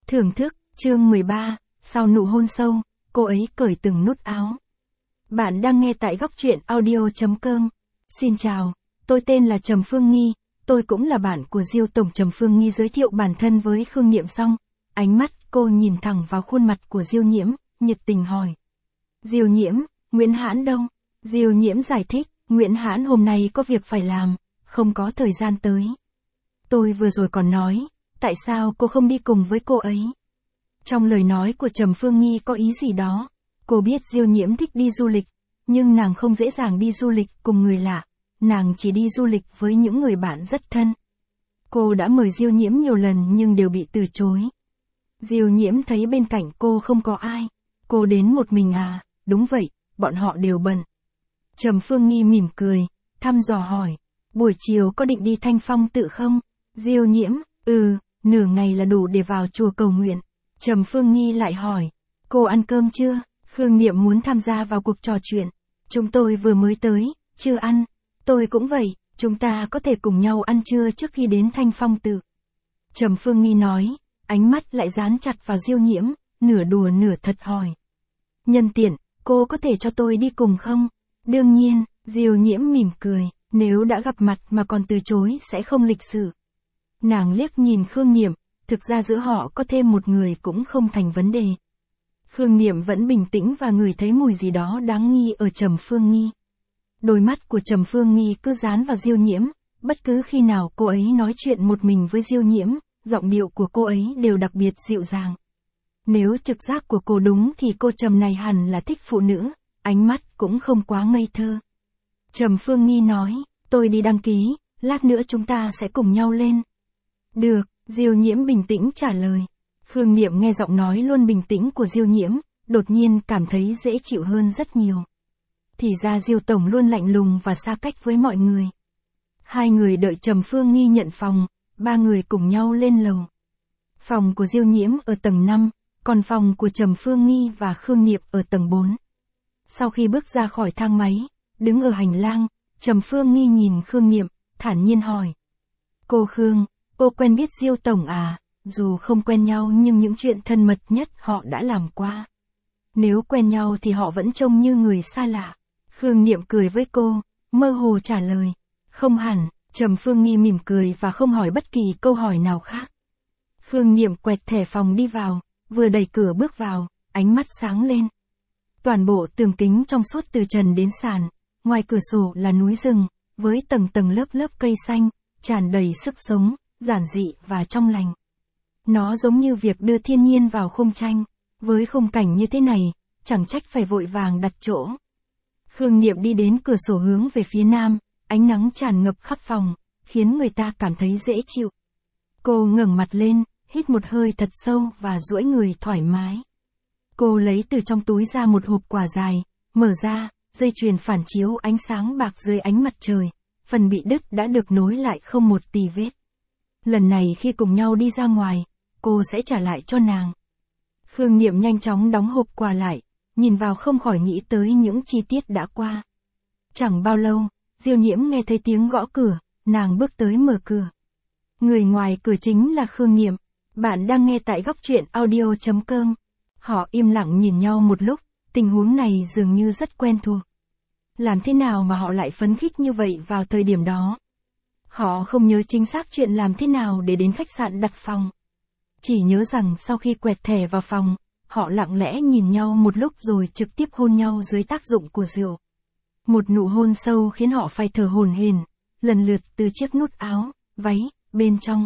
Thưởng thức, chương 13, sau nụ hôn sâu, cô ấy cởi từng nút áo. Bạn đang nghe tại góc truyện audio.com. Xin chào, tôi tên là Trầm Phương Nghi, tôi cũng là bạn của Diêu Tổng. Trầm Phương Nghi giới thiệu bản thân với Khương Niệm xong, ánh mắt cô nhìn thẳng vào khuôn mặt của Diêu Nhiễm, nhiệt tình hỏi. Diêu Nhiễm, Nguyễn Hãn đâu? Diêu Nhiễm giải thích, Nguyễn Hãn hôm nay có việc phải làm, không có thời gian tới. Tôi vừa rồi còn nói, tại sao cô không đi cùng với cô ấy? Trong lời nói của Trầm Phương Nghi có ý gì đó. Cô biết Diêu Nhiễm thích đi du lịch, nhưng nàng không dễ dàng đi du lịch cùng người lạ, nàng chỉ đi du lịch với những người bạn rất thân. Cô đã mời Diêu Nhiễm nhiều lần nhưng đều bị từ chối. Diêu Nhiễm thấy bên cạnh cô không có ai. Cô đến một mình à? Đúng vậy, bọn họ đều bận. Trầm Phương Nghi mỉm cười, thăm dò hỏi, buổi chiều có định đi Thanh Phong tự không? Diêu Nhiễm, nửa ngày là đủ để vào chùa cầu nguyện. Trầm Phương Nghi lại hỏi, cô ăn cơm chưa? Khương Niệm muốn tham gia vào cuộc trò chuyện. Chúng tôi vừa mới tới, chưa ăn. Tôi cũng vậy, chúng ta có thể cùng nhau ăn trưa trước khi đến Thanh Phong tự. Trầm Phương Nghi nói, ánh mắt lại dán chặt vào Diêu Nhiễm, nửa đùa nửa thật hỏi. Nhân tiện, cô có thể cho tôi đi cùng không? Đương nhiên, Diêu Nhiễm mỉm cười, nếu đã gặp mặt mà còn từ chối sẽ không lịch sự. Nàng liếc nhìn Khương Niệm, thực ra giữa họ có thêm một người cũng không thành vấn đề. Khương Niệm vẫn bình tĩnh và ngửi thấy mùi gì đó đáng nghi ở Trầm Phương Nghi. Đôi mắt của Trầm Phương Nghi cứ dán vào Diêu Nhiễm, bất cứ khi nào cô ấy nói chuyện một mình với Diêu Nhiễm, giọng điệu của cô ấy đều đặc biệt dịu dàng. Nếu trực giác của cô đúng thì cô Trầm này hẳn là thích phụ nữ, ánh mắt cũng không quá ngây thơ. Trầm Phương Nghi nói, tôi đi đăng ký, lát nữa chúng ta sẽ cùng nhau lên. Được, Diêu Nhiễm bình tĩnh trả lời. Khương Niệm nghe giọng nói luôn bình tĩnh của Diêu Nhiễm, đột nhiên cảm thấy dễ chịu hơn rất nhiều. Thì ra Diêu Tổng luôn lạnh lùng và xa cách với mọi người. Hai người đợi Trầm Phương Nghi nhận phòng, ba người cùng nhau lên lầu. Phòng của Diêu Nhiễm ở tầng 5, còn phòng của Trầm Phương Nghi và Khương Niệm ở tầng 4. Sau khi bước ra khỏi thang máy, đứng ở hành lang, Trầm Phương Nghi nhìn Khương Niệm, thản nhiên hỏi. Cô Khương, cô quen biết Diêu Tổng à? Dù không quen nhau nhưng những chuyện thân mật nhất họ đã làm qua. Nếu quen nhau thì họ vẫn trông như người xa lạ. Khương Niệm cười với cô, mơ hồ trả lời. Không hẳn, Trầm Phương Nghi mỉm cười và không hỏi bất kỳ câu hỏi nào khác. Khương Niệm quẹt thẻ phòng đi vào, vừa đẩy cửa bước vào, ánh mắt sáng lên. Toàn bộ tường kính trong suốt từ trần đến sàn, ngoài cửa sổ là núi rừng, với tầng tầng lớp lớp cây xanh, tràn đầy sức sống, giản dị và trong lành. Nó giống như việc đưa thiên nhiên vào khung tranh, với khung cảnh như thế này, chẳng trách phải vội vàng đặt chỗ. Khương Niệm đi đến cửa sổ hướng về phía nam, ánh nắng tràn ngập khắp phòng, khiến người ta cảm thấy dễ chịu. Cô ngẩng mặt lên, hít một hơi thật sâu và duỗi người thoải mái. Cô lấy từ trong túi ra một hộp quả dài, mở ra, dây chuyền phản chiếu ánh sáng bạc dưới ánh mặt trời, phần bị đứt đã được nối lại không một tì vết. Lần này khi cùng nhau đi ra ngoài, cô sẽ trả lại cho nàng. Khương Niệm nhanh chóng đóng hộp quà lại, nhìn vào không khỏi nghĩ tới những chi tiết đã qua. Chẳng bao lâu, Diêu Nhiễm nghe thấy tiếng gõ cửa, nàng bước tới mở cửa. Người ngoài cửa chính là Khương Niệm. Bạn đang nghe tại góc truyện audio.com. Họ im lặng nhìn nhau một lúc, tình huống này dường như rất quen thuộc. Làm thế nào mà họ lại phấn khích như vậy vào thời điểm đó? Họ không nhớ chính xác chuyện làm thế nào để đến khách sạn đặt phòng. Chỉ nhớ rằng sau khi quẹt thẻ vào phòng, họ lặng lẽ nhìn nhau một lúc rồi trực tiếp hôn nhau dưới tác dụng của rượu. Một nụ hôn sâu khiến họ phải thở hổn hển, lần lượt từ chiếc nút áo, váy, bên trong.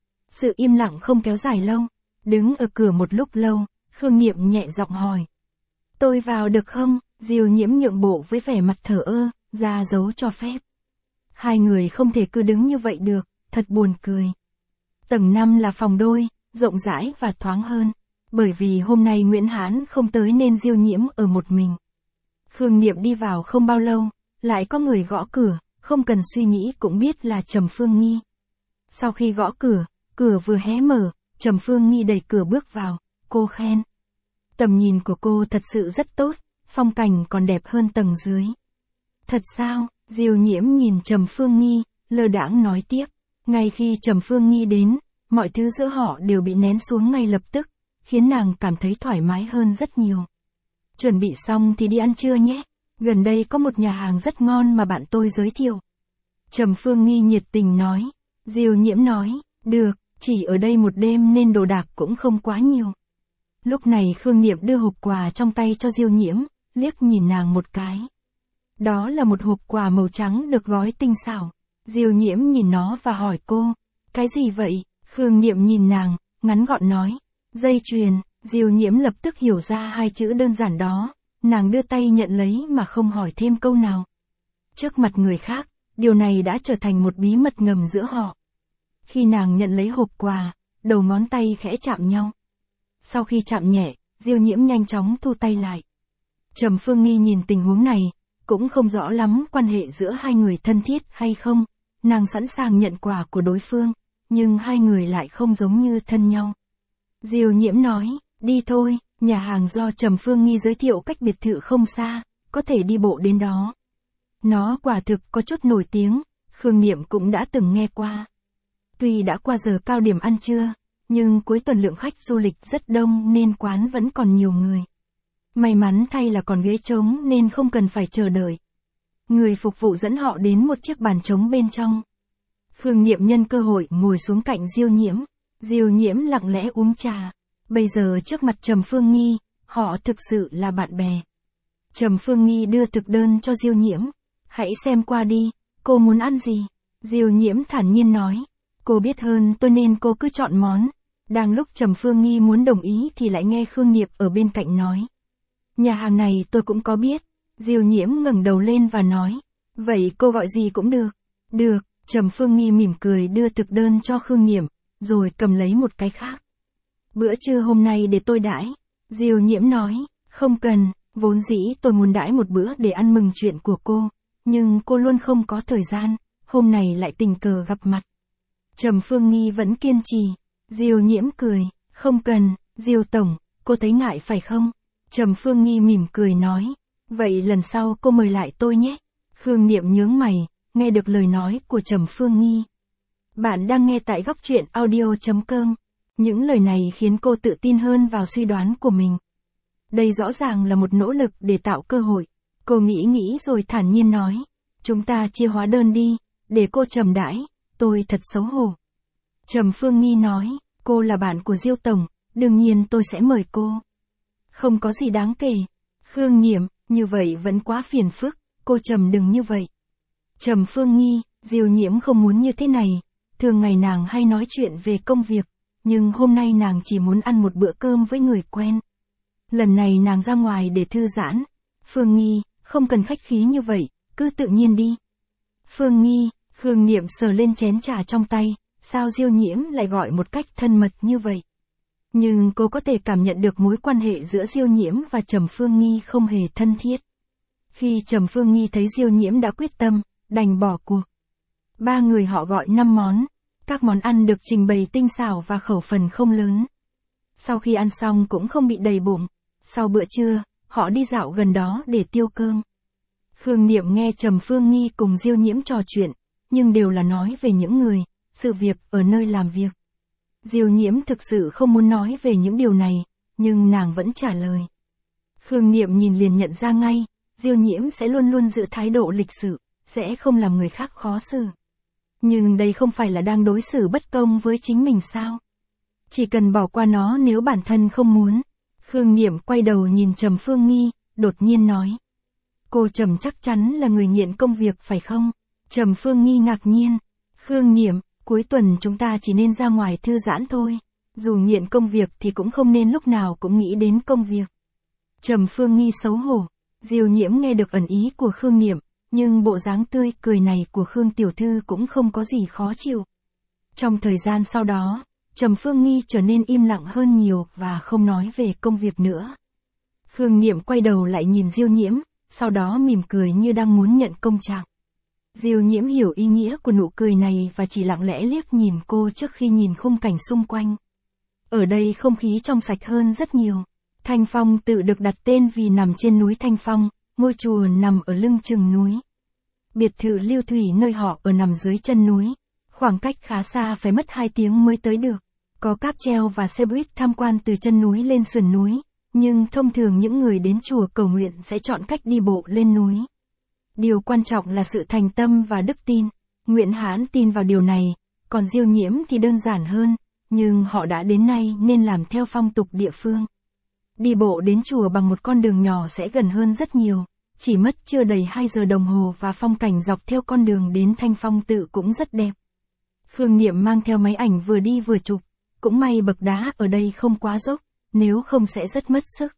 Sự im lặng không kéo dài lâu, đứng ở cửa một lúc lâu, Khương Niệm nhẹ giọng hỏi. Tôi vào được không? Diêu Nhiễm nhượng bộ với vẻ mặt thờ ơ, ra dấu cho phép. Hai người không thể cứ đứng như vậy được, thật buồn cười. Tầng 5 là phòng đôi, rộng rãi và thoáng hơn. Bởi vì hôm nay Nguyễn Hãn không tới nên Diêu Nhiễm ở một mình. Khương Niệm đi vào không bao lâu, lại có người gõ cửa, không cần suy nghĩ cũng biết là Trầm Phương Nghi. Sau khi gõ cửa, cửa vừa hé mở, Trầm Phương Nghi đẩy cửa bước vào, cô khen. Tầm nhìn của cô thật sự rất tốt, phong cảnh còn đẹp hơn tầng dưới. Thật sao? Diêu Nhiễm nhìn Trầm Phương Nghi, lơ đãng nói tiếp. Ngay khi Trầm Phương Nghi đến, mọi thứ giữa họ đều bị nén xuống ngay lập tức, khiến nàng cảm thấy thoải mái hơn rất nhiều. Chuẩn bị xong thì đi ăn trưa nhé, gần đây có một nhà hàng rất ngon mà bạn tôi giới thiệu. Trầm Phương Nghi nhiệt tình nói. Diêu Nhiễm nói, được, chỉ ở đây một đêm nên đồ đạc cũng không quá nhiều. Lúc này Khương Niệm đưa hộp quà trong tay cho Diêu Nhiễm, liếc nhìn nàng một cái. Đó là một hộp quà màu trắng được gói tinh xảo. Diêu Nhiễm nhìn nó và hỏi cô, cái gì vậy? Khương Niệm nhìn nàng, ngắn gọn nói, dây chuyền. Diêu Nhiễm lập tức hiểu ra hai chữ đơn giản đó, nàng đưa tay nhận lấy mà không hỏi thêm câu nào. Trước mặt người khác, điều này đã trở thành một bí mật ngầm giữa họ. Khi nàng nhận lấy hộp quà, đầu ngón tay khẽ chạm nhau. Sau khi chạm nhẹ, Diêu Nhiễm nhanh chóng thu tay lại. Trầm Phương Nghi nhìn tình huống này, cũng không rõ lắm quan hệ giữa hai người thân thiết hay không, nàng sẵn sàng nhận quà của đối phương, nhưng hai người lại không giống như thân nhau. Diêu Nhiễm nói, đi thôi, nhà hàng do Trầm Phương Nghi giới thiệu cách biệt thự không xa, có thể đi bộ đến đó. Nó quả thực có chút nổi tiếng, Khương Niệm cũng đã từng nghe qua. Tuy đã qua giờ cao điểm ăn trưa, nhưng cuối tuần lượng khách du lịch rất đông nên quán vẫn còn nhiều người. May mắn thay là còn ghế trống nên không cần phải chờ đợi. Người phục vụ dẫn họ đến một chiếc bàn trống bên trong. Khương Niệm nhân cơ hội ngồi xuống cạnh Diêu Nhiễm. Diêu Nhiễm lặng lẽ uống trà. Bây giờ trước mặt Trầm Phương Nghi, họ thực sự là bạn bè. Trầm Phương Nghi đưa thực đơn cho Diêu Nhiễm. Hãy xem qua đi, cô muốn ăn gì? Diêu Nhiễm thản nhiên nói. Cô biết hơn tôi nên cô cứ chọn món. Đang lúc Trầm Phương Nghi muốn đồng ý thì lại nghe Khương Niệm ở bên cạnh nói. Nhà hàng này tôi cũng có biết. Diêu Nhiễm ngẩng đầu lên và nói. Vậy cô gọi gì cũng được. Được, Trầm Phương Nghi mỉm cười đưa thực đơn cho Khương Niệm, rồi cầm lấy một cái khác. Bữa trưa hôm nay để tôi đãi. Diêu Nhiễm nói. Không cần, vốn dĩ tôi muốn đãi một bữa để ăn mừng chuyện của cô. Nhưng cô luôn không có thời gian, hôm nay lại tình cờ gặp mặt. Trầm Phương Nghi vẫn kiên trì. Diêu Nhiễm cười. Không cần, Diêu Tổng, cô thấy ngại phải không? Trầm Phương Nghi mỉm cười nói. Vậy lần sau cô mời lại tôi nhé. Khương Niệm nhướng mày, nghe được lời nói của Trầm Phương Nghi. Bạn đang nghe tại góc truyện audio.com. Những lời này khiến cô tự tin hơn vào suy đoán của mình. Đây rõ ràng là một nỗ lực để tạo cơ hội. Cô nghĩ rồi thản nhiên nói. Chúng ta chia hóa đơn đi, để cô Trầm đãi, tôi thật xấu hổ. Trầm Phương Nghi nói, cô là bạn của Diêu Tổng, đương nhiên tôi sẽ mời cô. Không có gì đáng kể. Khương Niệm, như vậy vẫn quá phiền phức, cô Trầm đừng như vậy. Trầm Phương Nghi, Diêu Nhiễm không muốn như thế này, thường ngày nàng hay nói chuyện về công việc, nhưng hôm nay nàng chỉ muốn ăn một bữa cơm với người quen. Lần này nàng ra ngoài để thư giãn. Phương Nghi, không cần khách khí như vậy, cứ tự nhiên đi. Phương Nghi, Khương Niệm sờ lên chén trà trong tay, sao Diêu Nhiễm lại gọi một cách thân mật như vậy? Nhưng cô có thể cảm nhận được mối quan hệ giữa Diêu Nhiễm và Trầm Phương Nghi không hề thân thiết. Khi Trầm Phương Nghi thấy Diêu Nhiễm đã quyết tâm, đành bỏ cuộc. Ba người họ gọi 5 món, các món ăn được trình bày tinh xảo và khẩu phần không lớn. Sau khi ăn xong cũng không bị đầy bụng. Sau bữa trưa, họ đi dạo gần đó để tiêu cơm. Khương Niệm nghe Trầm Phương Nghi cùng Diêu Nhiễm trò chuyện, nhưng đều là nói về những người, sự việc ở nơi làm việc. Diêu Nhiễm thực sự không muốn nói về những điều này, nhưng nàng vẫn trả lời. Khương Niệm nhìn liền nhận ra ngay, Diêu Nhiễm sẽ luôn luôn giữ thái độ lịch sự, sẽ không làm người khác khó xử. Nhưng đây không phải là đang đối xử bất công với chính mình sao? Chỉ cần bỏ qua nó nếu bản thân không muốn. Khương Niệm quay đầu nhìn Trầm Phương Nghi, đột nhiên nói. Cô Trầm chắc chắn là người nghiện công việc phải không? Trầm Phương Nghi ngạc nhiên. Khương Niệm, cuối tuần chúng ta chỉ nên ra ngoài thư giãn thôi. Dù nghiện công việc thì cũng không nên lúc nào cũng nghĩ đến công việc. Trầm Phương Nghi xấu hổ. Diêu Nhiễm nghe được ẩn ý của Khương Niệm, nhưng bộ dáng tươi cười này của Khương Tiểu Thư cũng không có gì khó chịu. Trong thời gian sau đó, Trầm Phương Nghi trở nên im lặng hơn nhiều và không nói về công việc nữa. Khương Niệm quay đầu lại nhìn Diêu Nhiễm, sau đó mỉm cười như đang muốn nhận công trạng. Diêu Nhiễm hiểu ý nghĩa của nụ cười này và chỉ lặng lẽ liếc nhìn cô trước khi nhìn khung cảnh xung quanh. Ở đây không khí trong sạch hơn rất nhiều. Thanh Phong tự được đặt tên vì nằm trên núi Thanh Phong, ngôi chùa nằm ở lưng chừng núi. Biệt thự Lưu Thủy nơi họ ở nằm dưới chân núi. Khoảng cách khá xa, phải mất 2 tiếng mới tới được. Có cáp treo và xe buýt tham quan từ chân núi lên sườn núi, nhưng thông thường những người đến chùa cầu nguyện sẽ chọn cách đi bộ lên núi. Điều quan trọng là sự thành tâm và đức tin. Nguyễn Hãn tin vào điều này, còn Diêu Nhiễm thì đơn giản hơn, nhưng họ đã đến nay nên làm theo phong tục địa phương. Đi bộ đến chùa bằng một con đường nhỏ sẽ gần hơn rất nhiều, chỉ mất chưa đầy 2 giờ đồng hồ và phong cảnh dọc theo con đường đến Thanh Phong tự cũng rất đẹp. Khương Niệm mang theo máy ảnh vừa đi vừa chụp, cũng may bậc đá ở đây không quá dốc, nếu không sẽ rất mất sức.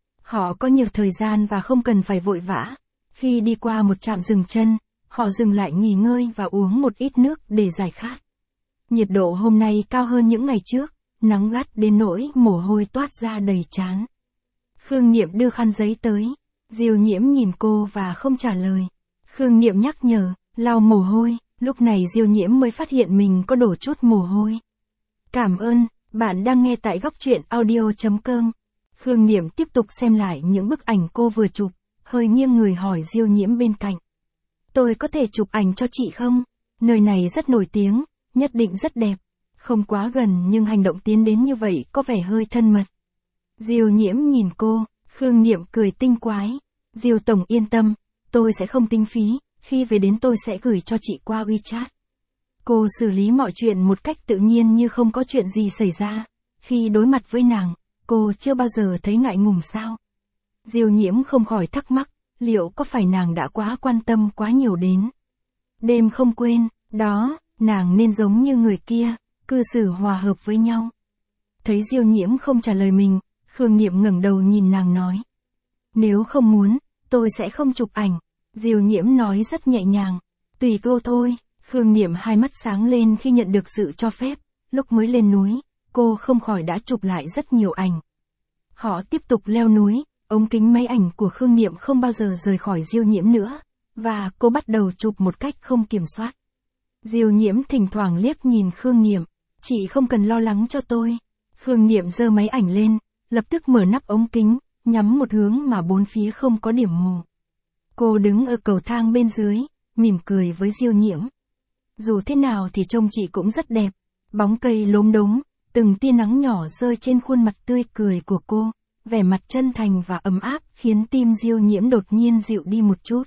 Họ có nhiều thời gian và không cần phải vội vã. Khi đi qua một trạm dừng chân, họ dừng lại nghỉ ngơi và uống một ít nước để giải khát. Nhiệt độ hôm nay cao hơn những ngày trước, nắng gắt đến nỗi mồ hôi toát ra đầy trán. Khương Niệm đưa khăn giấy tới, Diêu Nhiễm nhìn cô và không trả lời. Khương Niệm nhắc nhở, lau mồ hôi, lúc này Diêu Nhiễm mới phát hiện mình có đổ chút mồ hôi. Cảm ơn, bạn đang nghe tại góc truyện audio.com. Khương Niệm tiếp tục xem lại những bức ảnh cô vừa chụp, hơi nghiêng người hỏi Diêu Nhiễm bên cạnh. Tôi có thể chụp ảnh cho chị không? Nơi này rất nổi tiếng, nhất định rất đẹp. Không quá gần nhưng hành động tiến đến như vậy có vẻ hơi thân mật. Diêu Nhiễm nhìn cô, Khương Niệm cười tinh quái. Diêu tổng yên tâm, tôi sẽ không tính phí, khi về đến tôi sẽ gửi cho chị qua WeChat. Cô xử lý mọi chuyện một cách tự nhiên như không có chuyện gì xảy ra. Khi đối mặt với nàng, cô chưa bao giờ thấy ngại ngùng sao? Diêu Nhiễm không khỏi thắc mắc, liệu có phải nàng đã quá quan tâm quá nhiều đến. Đêm không quên, đó, nàng nên giống như người kia, cư xử hòa hợp với nhau. Thấy Diêu Nhiễm không trả lời mình, Khương Niệm ngẩng đầu nhìn nàng nói. Nếu không muốn, tôi sẽ không chụp ảnh. Diêu Nhiễm nói rất nhẹ nhàng. Tùy cô thôi. Khương Niệm hai mắt sáng lên khi nhận được sự cho phép. Lúc mới lên núi, cô không khỏi đã chụp lại rất nhiều ảnh. Họ tiếp tục leo núi, ống kính máy ảnh của Khương Niệm không bao giờ rời khỏi Diêu Nhiễm nữa, và cô bắt đầu chụp một cách không kiểm soát. Diêu Nhiễm thỉnh thoảng liếc nhìn Khương Niệm, chị không cần lo lắng cho tôi. Khương Niệm giơ máy ảnh lên, lập tức mở nắp ống kính, nhắm một hướng mà bốn phía không có điểm mù. Cô đứng ở cầu thang bên dưới, mỉm cười với Diêu Nhiễm. Dù thế nào thì trông chị cũng rất đẹp, bóng cây lốm đốm, từng tia nắng nhỏ rơi trên khuôn mặt tươi cười của cô, vẻ mặt chân thành và ấm áp khiến tim Diêu Nhiễm đột nhiên dịu đi một chút.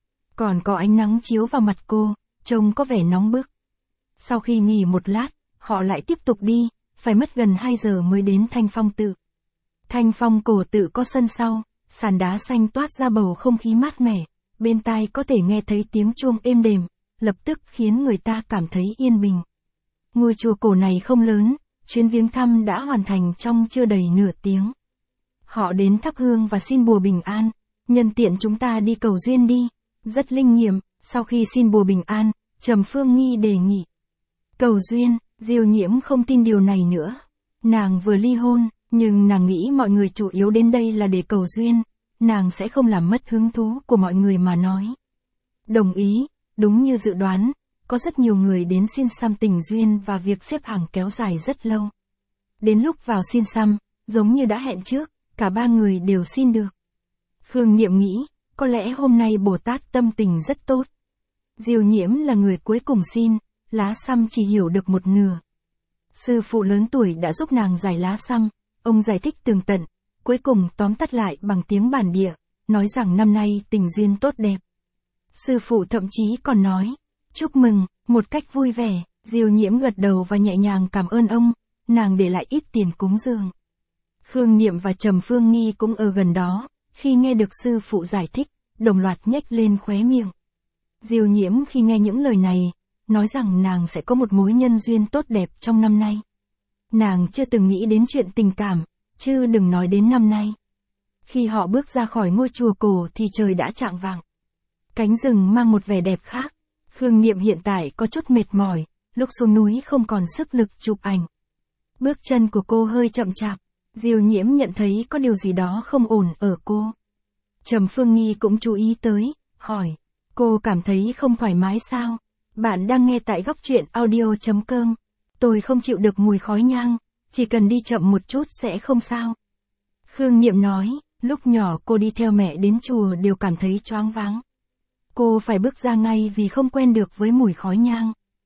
Còn có ánh nắng chiếu vào mặt cô, trông có vẻ nóng bức. Sau khi nghỉ một lát, họ lại tiếp tục đi, phải mất gần 2 giờ mới đến Thanh Phong tự. Thanh Phong cổ tự có sân sau, sàn đá xanh toát ra bầu không khí mát mẻ, bên tai có thể nghe thấy tiếng chuông êm đềm, lập tức khiến người ta cảm thấy yên bình. Ngôi chùa cổ này không lớn, chuyến viếng thăm đã hoàn thành trong chưa đầy nửa tiếng. Họ đến thắp hương và xin bùa bình an, nhân tiện chúng ta đi cầu duyên đi, rất linh nghiệm. Sau khi xin bùa bình an, Trầm Phương Nghi đề nghị. Cầu duyên, Diêu Nhiễm không tin điều này nữa. Nàng vừa ly hôn, nhưng nàng nghĩ mọi người chủ yếu đến đây là để cầu duyên, nàng sẽ không làm mất hứng thú của mọi người mà nói. Đồng ý, đúng như dự đoán, có rất nhiều người đến xin xăm tình duyên và việc xếp hàng kéo dài rất lâu. Đến lúc vào xin xăm, giống như đã hẹn trước, cả ba người đều xin được. Khương Niệm nghĩ, có lẽ hôm nay Bồ Tát tâm tình rất tốt. Diêu Nhiễm là người cuối cùng xin, lá xăm chỉ hiểu được một nửa. Sư phụ lớn tuổi đã giúp nàng giải lá xăm, ông giải thích tường tận, cuối cùng tóm tắt lại bằng tiếng bản địa, nói rằng năm nay tình duyên tốt đẹp. Sư phụ thậm chí còn nói, chúc mừng, một cách vui vẻ. Diêu Nhiễm gật đầu và nhẹ nhàng cảm ơn ông, nàng để lại ít tiền cúng dường. Khương Niệm và Trầm Phương Nghi cũng ở gần đó, khi nghe được sư phụ giải thích, đồng loạt nhếch lên khóe miệng. Diêu Nhiễm khi nghe những lời này, nói rằng nàng sẽ có một mối nhân duyên tốt đẹp trong năm nay. Nàng chưa từng nghĩ đến chuyện tình cảm, chứ đừng nói đến năm nay. Khi họ bước ra khỏi ngôi chùa cổ thì trời đã chạng vạng. Cánh rừng mang một vẻ đẹp khác. Khương Niệm hiện tại có chút mệt mỏi, lúc xuống núi không còn sức lực chụp ảnh. Bước chân của cô hơi chậm chạp. Diêu Nhiễm nhận thấy có điều gì đó không ổn ở cô. Trầm Phương Nghi cũng chú ý tới, hỏi, cô cảm thấy không thoải mái sao? Bạn đang nghe tại góc truyện audio.com. Tôi không chịu được mùi khói nhang, chỉ cần đi chậm một chút sẽ không sao. Khương Niệm nói, lúc nhỏ cô đi theo mẹ đến chùa đều cảm thấy choáng váng. Cô phải bước ra ngay vì không quen được với mùi khói nhang.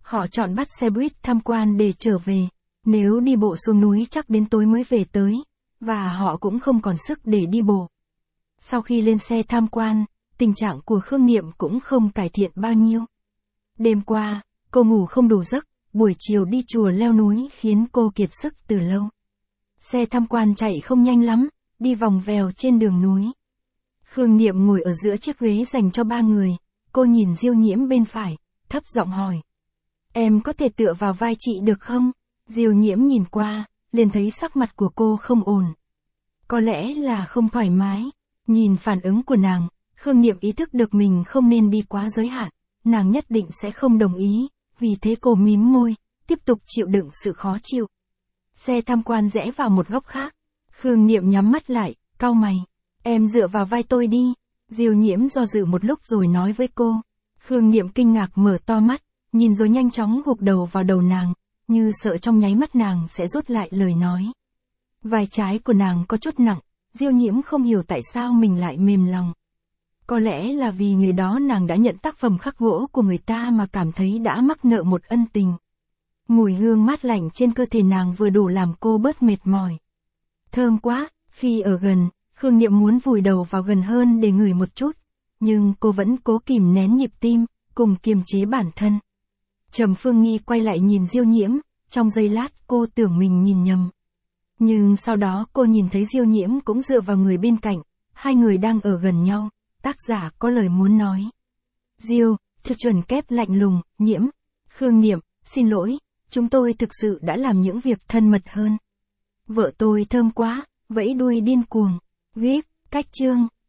Họ chọn bắt xe buýt tham quan để trở về. Nếu đi bộ xuống núi chắc đến tối mới về tới. Và họ cũng không còn sức để đi bộ. Sau khi lên xe tham quan, tình trạng của Khương Niệm cũng không cải thiện bao nhiêu. Đêm qua, cô ngủ không đủ giấc, buổi chiều đi chùa leo núi khiến cô kiệt sức từ lâu. Xe tham quan chạy không nhanh lắm, đi vòng vèo trên đường núi. Khương Niệm ngồi ở giữa chiếc ghế dành cho 3 người, cô nhìn Diêu Nhiễm bên phải, thấp giọng hỏi. Em có thể tựa vào vai chị được không? Diêu Nhiễm nhìn qua, liền thấy sắc mặt của cô không ổn. Có lẽ là không thoải mái. Nhìn phản ứng của nàng, Khương Niệm ý thức được mình không nên đi quá giới hạn, nàng nhất định sẽ không đồng ý, vì thế cô mím môi, tiếp tục chịu đựng sự khó chịu. Xe tham quan rẽ vào một góc khác. Khương Niệm nhắm mắt lại, cau mày. Em dựa vào vai tôi đi. Diêu Nhiễm do dự một lúc rồi nói với cô. Khương Niệm kinh ngạc mở to mắt, nhìn rồi nhanh chóng gục đầu vào đầu nàng, như sợ trong nháy mắt nàng sẽ rút lại lời nói. Vai trái của nàng có chút nặng, Diêu Nhiễm không hiểu tại sao mình lại mềm lòng. Có lẽ là vì người đó nàng đã nhận tác phẩm khắc gỗ của người ta mà cảm thấy đã mắc nợ một ân tình. Mùi hương mát lạnh trên cơ thể nàng vừa đủ làm cô bớt mệt mỏi. Thơm quá, khi ở gần, Khương Niệm muốn vùi đầu vào gần hơn để ngửi một chút, nhưng cô vẫn cố kìm nén nhịp tim, cùng kiềm chế bản thân. Trầm Phương Nghi quay lại nhìn Diêu Nhiễm, trong giây lát cô tưởng mình nhìn nhầm. Nhưng sau đó cô nhìn thấy Diêu Nhiễm cũng dựa vào người bên cạnh, hai người đang ở gần nhau, tác giả có lời muốn nói. Diêu, chuẩn kép lạnh lùng, Nhiễm, Khương Niệm, xin lỗi, chúng tôi thực sự đã làm những việc thân mật hơn. Vợ tôi thơm quá, vẫy đuôi điên cuồng, gíp, cách chương.